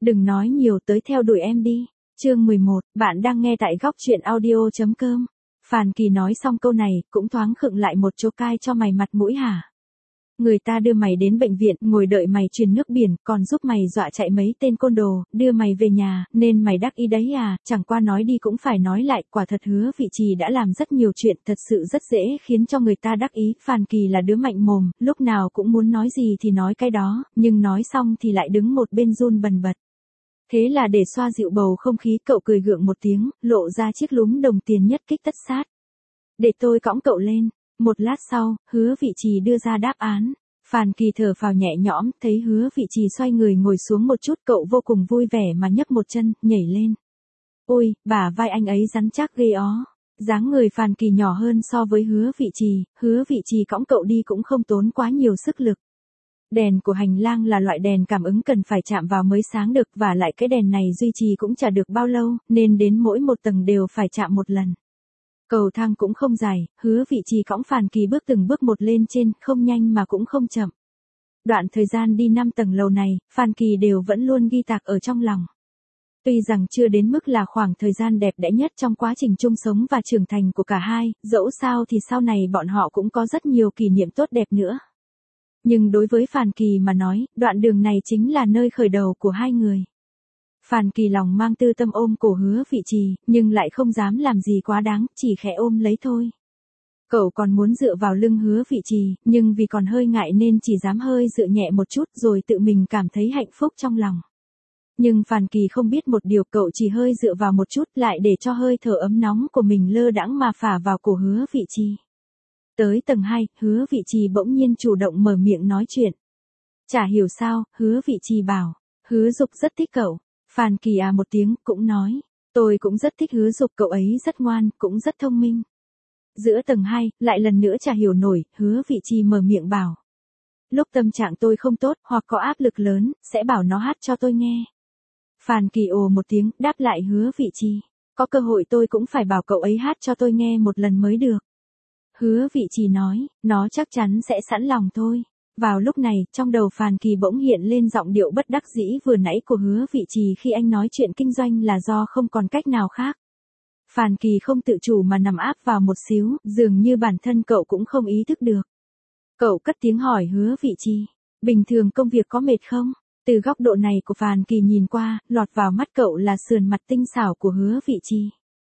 Đừng nói nhiều, tới theo đuổi em đi. Chương 11, bạn đang nghe tại góc truyện audio.com. Phàn Kỳ nói xong câu này, cũng thoáng khựng lại một chỗ, cai cho mày mặt mũi hả? Người ta đưa mày đến bệnh viện, ngồi đợi mày truyền nước biển, còn giúp mày dọa chạy mấy tên côn đồ, đưa mày về nhà, nên mày đắc ý đấy à? Chẳng qua nói đi cũng phải nói lại, quả thật Hứa Vị Trì đã làm rất nhiều chuyện, thật sự rất dễ khiến cho người ta đắc ý. Phàn Kỳ là đứa mạnh mồm, lúc nào cũng muốn nói gì thì nói cái đó, nhưng nói xong thì lại đứng một bên run bần bật. Thế là để xoa dịu bầu không khí, cậu cười gượng một tiếng, lộ ra chiếc lúm đồng tiền nhất kích tất sát. Để tôi cõng cậu lên. Một lát sau, Hứa Vị Trì đưa ra đáp án. Phàn Kỳ thở phào nhẹ nhõm, thấy Hứa Vị Trì xoay người ngồi xuống một chút, cậu vô cùng vui vẻ mà nhấc một chân, nhảy lên. Ôi, bả vai anh ấy rắn chắc ghê ó. Dáng người Phàn Kỳ nhỏ hơn so với Hứa Vị Trì cõng cậu đi cũng không tốn quá nhiều sức lực. Đèn của hành lang là loại đèn cảm ứng cần phải chạm vào mới sáng được, và lại cái đèn này duy trì cũng chả được bao lâu, nên đến mỗi một tầng đều phải chạm một lần. Cầu thang cũng không dài, Hứa Vị Trì cõng Phàn Kỳ bước từng bước một lên trên, không nhanh mà cũng không chậm. Đoạn thời gian đi 5 tầng lầu này, Phàn Kỳ đều vẫn luôn ghi tạc ở trong lòng. Tuy rằng chưa đến mức là khoảng thời gian đẹp đẽ nhất trong quá trình chung sống và trưởng thành của cả hai, dẫu sao thì sau này bọn họ cũng có rất nhiều kỷ niệm tốt đẹp nữa. Nhưng đối với Phàn Kỳ mà nói, đoạn đường này chính là nơi khởi đầu của hai người. Phàn Kỳ lòng mang tư tâm ôm cổ Hứa Vị Trì, nhưng lại không dám làm gì quá đáng, chỉ khẽ ôm lấy thôi. Cậu còn muốn dựa vào lưng Hứa Vị Trì, nhưng vì còn hơi ngại nên chỉ dám hơi dựa nhẹ một chút rồi tự mình cảm thấy hạnh phúc trong lòng. Nhưng Phàn Kỳ không biết một điều, cậu chỉ hơi dựa vào một chút lại để cho hơi thở ấm nóng của mình lơ đãng mà phả vào cổ Hứa Vị Trì. Tới tầng 2, Hứa Vị Trì bỗng nhiên chủ động mở miệng nói chuyện. Chả hiểu sao, Hứa Vị Trì bảo, Hứa Dục rất thích cậu. Phàn Kỳ à một tiếng, cũng nói, tôi cũng rất thích Hứa Dục, cậu ấy rất ngoan, cũng rất thông minh. Giữa tầng 2, lại lần nữa chả hiểu nổi, Hứa Vị Trì mở miệng bảo. Lúc tâm trạng tôi không tốt, hoặc có áp lực lớn, sẽ bảo nó hát cho tôi nghe. Phàn Kỳ ồ một tiếng, đáp lại Hứa Vị Trì. Có cơ hội tôi cũng phải bảo cậu ấy hát cho tôi nghe một lần mới được. Hứa Vị Trì nói, nó chắc chắn sẽ sẵn lòng thôi. Vào lúc này, trong đầu Phàn Kỳ bỗng hiện lên giọng điệu bất đắc dĩ vừa nãy của Hứa Vị Trì khi anh nói chuyện kinh doanh là do không còn cách nào khác. Phàn Kỳ không tự chủ mà nằm áp vào một xíu, dường như bản thân cậu cũng không ý thức được. Cậu cất tiếng hỏi Hứa Vị Trì, bình thường công việc có mệt không? Từ góc độ này của Phàn Kỳ nhìn qua, lọt vào mắt cậu là sườn mặt tinh xảo của Hứa Vị Trì.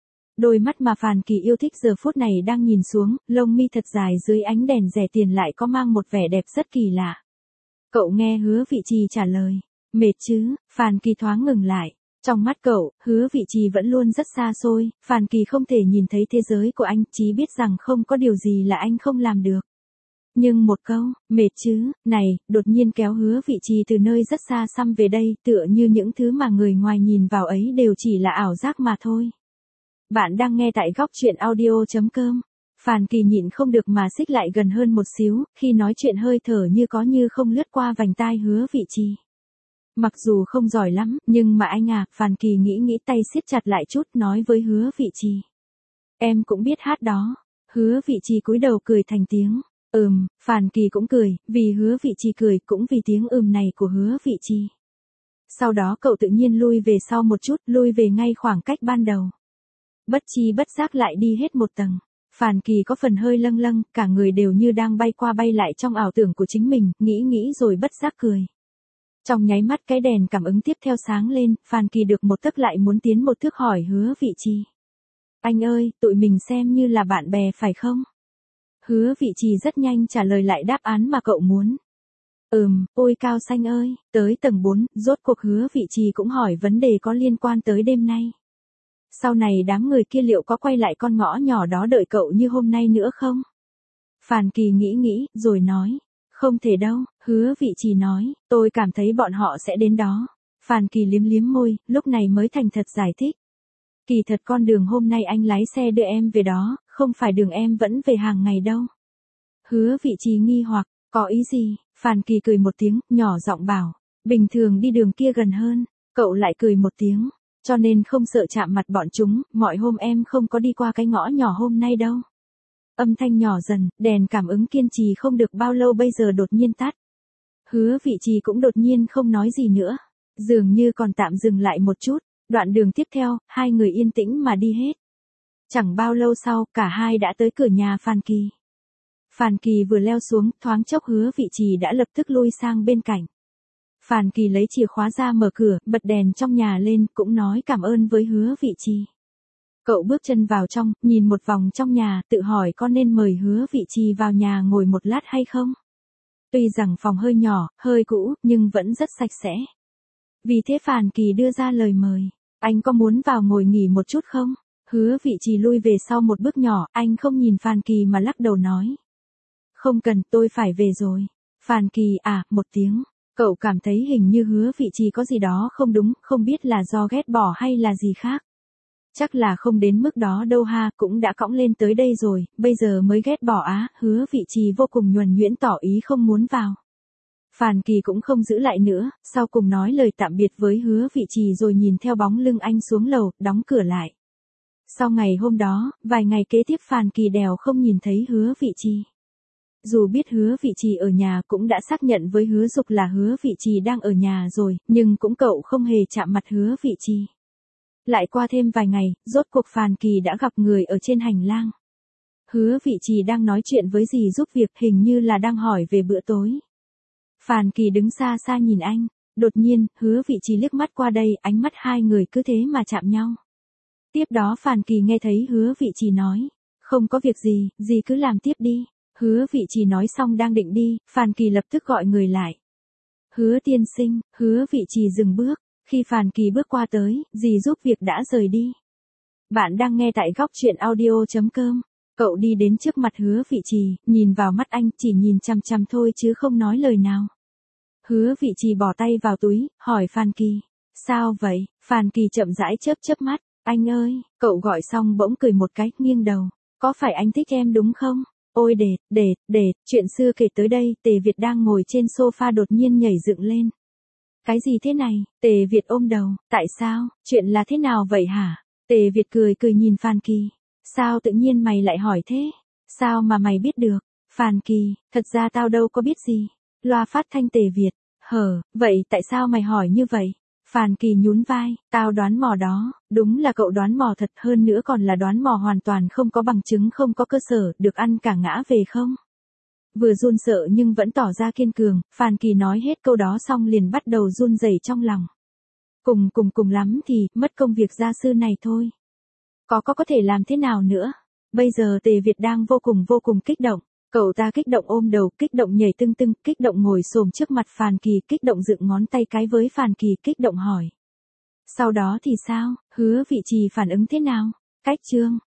Đôi mắt mà Phàn Kỳ yêu thích giờ phút này đang nhìn xuống, lông mi thật dài dưới ánh đèn rẻ tiền lại có mang một vẻ đẹp rất kỳ lạ. Cậu nghe Hứa Vị Trì trả lời, mệt chứ? Phàn Kỳ thoáng ngừng lại. Trong mắt cậu, Hứa Vị Trì vẫn luôn rất xa xôi, Phàn Kỳ không thể nhìn thấy thế giới của anh, chỉ biết rằng không có điều gì là anh không làm được. Nhưng một câu, mệt chứ, này, đột nhiên kéo Hứa Vị Trì từ nơi rất xa xăm về đây, tựa như những thứ mà người ngoài nhìn vào ấy đều chỉ là ảo giác mà thôi. Bạn đang nghe tại góc truyện audio.com. Phàn Kỳ nhịn không được mà xích lại gần hơn một xíu, khi nói chuyện hơi thở như có như không lướt qua vành tai Hứa Vị Trì. Mặc dù không giỏi lắm, nhưng mà anh à, Phàn Kỳ nghĩ tay siết chặt lại chút, nói với Hứa Vị Trì. Em cũng biết hát đó. Hứa Vị Trì cúi đầu cười thành tiếng. Phàn Kỳ cũng cười, vì Hứa Vị Trì cười, cũng vì tiếng này của Hứa Vị Trì. Sau đó cậu tự nhiên lui về sau một chút, lui về ngay khoảng cách ban đầu. Bất chi bất giác lại đi hết một tầng. Phàn Kỳ có phần hơi lâng lâng, cả người đều như đang bay qua bay lại trong ảo tưởng của chính mình, nghĩ rồi bất giác cười. Trong nháy mắt cái đèn cảm ứng tiếp theo sáng lên, Phàn Kỳ được một tấc lại muốn tiến một thước hỏi Hứa Vị Trì. Anh ơi, tụi mình xem như là bạn bè phải không? Hứa Vị Trì rất nhanh trả lời lại đáp án mà cậu muốn. Ôi Cao Xanh ơi, tới tầng 4, rốt cuộc Hứa Vị Trì cũng hỏi vấn đề có liên quan tới đêm nay. Sau này đám người kia liệu có quay lại con ngõ nhỏ đó đợi cậu như hôm nay nữa không? Phàn Kỳ nghĩ, rồi nói. Không thể đâu, Hứa Vị Trì nói, tôi cảm thấy bọn họ sẽ đến đó. Phàn Kỳ liếm môi, lúc này mới thành thật giải thích. Kỳ thật con đường hôm nay anh lái xe đưa em về đó, không phải đường em vẫn về hàng ngày đâu. Hứa Vị Trì nghi hoặc, có ý gì? Phàn Kỳ cười một tiếng, nhỏ giọng bảo, bình thường đi đường kia gần hơn. Cậu lại cười một tiếng, cho nên không sợ chạm mặt bọn chúng, mọi hôm em không có đi qua cái ngõ nhỏ hôm nay đâu. Âm thanh nhỏ dần, đèn cảm ứng kiên trì không được bao lâu bây giờ đột nhiên tắt. Hứa Vị Trì cũng đột nhiên không nói gì nữa. Dường như còn tạm dừng lại một chút, đoạn đường tiếp theo, hai người yên tĩnh mà đi hết. Chẳng bao lâu sau, cả hai đã tới cửa nhà Phan Kỳ. Phan Kỳ vừa leo xuống, thoáng chốc Hứa Vị Trì đã lập tức lui sang bên cạnh. Phan Kỳ lấy chìa khóa ra mở cửa, bật đèn trong nhà lên, cũng nói cảm ơn với Hứa Vị Trì. Cậu bước chân vào trong, nhìn một vòng trong nhà, tự hỏi có nên mời Hứa Vị Trì vào nhà ngồi một lát hay không? Tuy rằng phòng hơi nhỏ, hơi cũ, nhưng vẫn rất sạch sẽ. Vì thế Phan Kỳ đưa ra lời mời. Anh có muốn vào ngồi nghỉ một chút không? Hứa Vị Trì lui về sau một bước nhỏ, anh không nhìn Phan Kỳ mà lắc đầu nói. Không cần, tôi phải về rồi. Phan Kỳ một tiếng. Cậu cảm thấy hình như Hứa Vị Trì có gì đó không đúng, không biết là do ghét bỏ hay là gì khác. Chắc là không đến mức đó đâu ha, cũng đã cõng lên tới đây rồi, bây giờ mới ghét bỏ á. Hứa Vị Trì vô cùng nhuần nhuyễn tỏ ý không muốn vào. Phan Kỳ cũng không giữ lại nữa, sau cùng nói lời tạm biệt với Hứa Vị Trì rồi nhìn theo bóng lưng anh xuống lầu, đóng cửa lại. Sau ngày hôm đó, vài ngày kế tiếp Phan Kỳ đều không nhìn thấy Hứa Vị Trì. Dù biết Hứa Vị Trì ở nhà cũng đã xác nhận với Hứa Dục là Hứa Vị Trì đang ở nhà rồi, nhưng cũng cậu không hề chạm mặt Hứa Vị Trì. Lại qua thêm vài ngày, rốt cuộc Phan Kỳ đã gặp người ở trên hành lang. Hứa Vị Trì đang nói chuyện với dì giúp việc, hình như là đang hỏi về bữa tối. Phan Kỳ đứng xa xa nhìn anh, đột nhiên, Hứa Vị Trì liếc mắt qua đây, ánh mắt hai người cứ thế mà chạm nhau. Tiếp đó Phan Kỳ nghe thấy Hứa Vị Trì nói, không có việc gì, dì cứ làm tiếp đi. Hứa Vị Trì nói xong đang định đi, Phan Kỳ lập tức gọi người lại. Hứa tiên sinh, Hứa Vị Trì dừng bước, khi Phan Kỳ bước qua tới, dì giúp việc đã rời đi. Bạn đang nghe tại góc truyện audio.com. Cậu đi đến trước mặt Hứa Vị Trì, nhìn vào mắt anh, chỉ nhìn chằm chằm thôi chứ không nói lời nào. Hứa Vị Trì bỏ tay vào túi, hỏi Phan Kỳ, sao vậy? Phan Kỳ chậm rãi chớp mắt, anh ơi, cậu gọi xong bỗng cười một cái, nghiêng đầu, có phải anh thích em đúng không? Ôi chuyện xưa kể tới đây, Tề Việt đang ngồi trên sofa đột nhiên nhảy dựng lên. Cái gì thế này? Tề Việt ôm đầu, tại sao? Chuyện là thế nào vậy hả? Tề Việt cười nhìn Phan Kỳ. Sao tự nhiên mày lại hỏi thế? Sao mà mày biết được? Phan Kỳ, thật ra tao đâu có biết gì. Loa phát thanh Tề Việt. Vậy tại sao mày hỏi như vậy? Phan Kỳ nhún vai, tao đoán mò đó, đúng là cậu đoán mò thật, hơn nữa còn là đoán mò hoàn toàn không có bằng chứng, không có cơ sở, được ăn cả ngã về không? Vừa run sợ nhưng vẫn tỏ ra kiên cường, Phan Kỳ nói hết câu đó xong liền bắt đầu run rẩy trong lòng. Cùng lắm thì, mất công việc gia sư này thôi. Có thể làm thế nào nữa? Bây giờ Tề Việt đang vô cùng kích động. Cậu ta kích động ôm đầu, kích động nhảy tưng, kích động ngồi xổm trước mặt Phan Kỳ, kích động dựng ngón tay cái với Phan Kỳ, kích động hỏi. Sau đó thì sao? Hứa Vị Trì phản ứng thế nào? Cách chương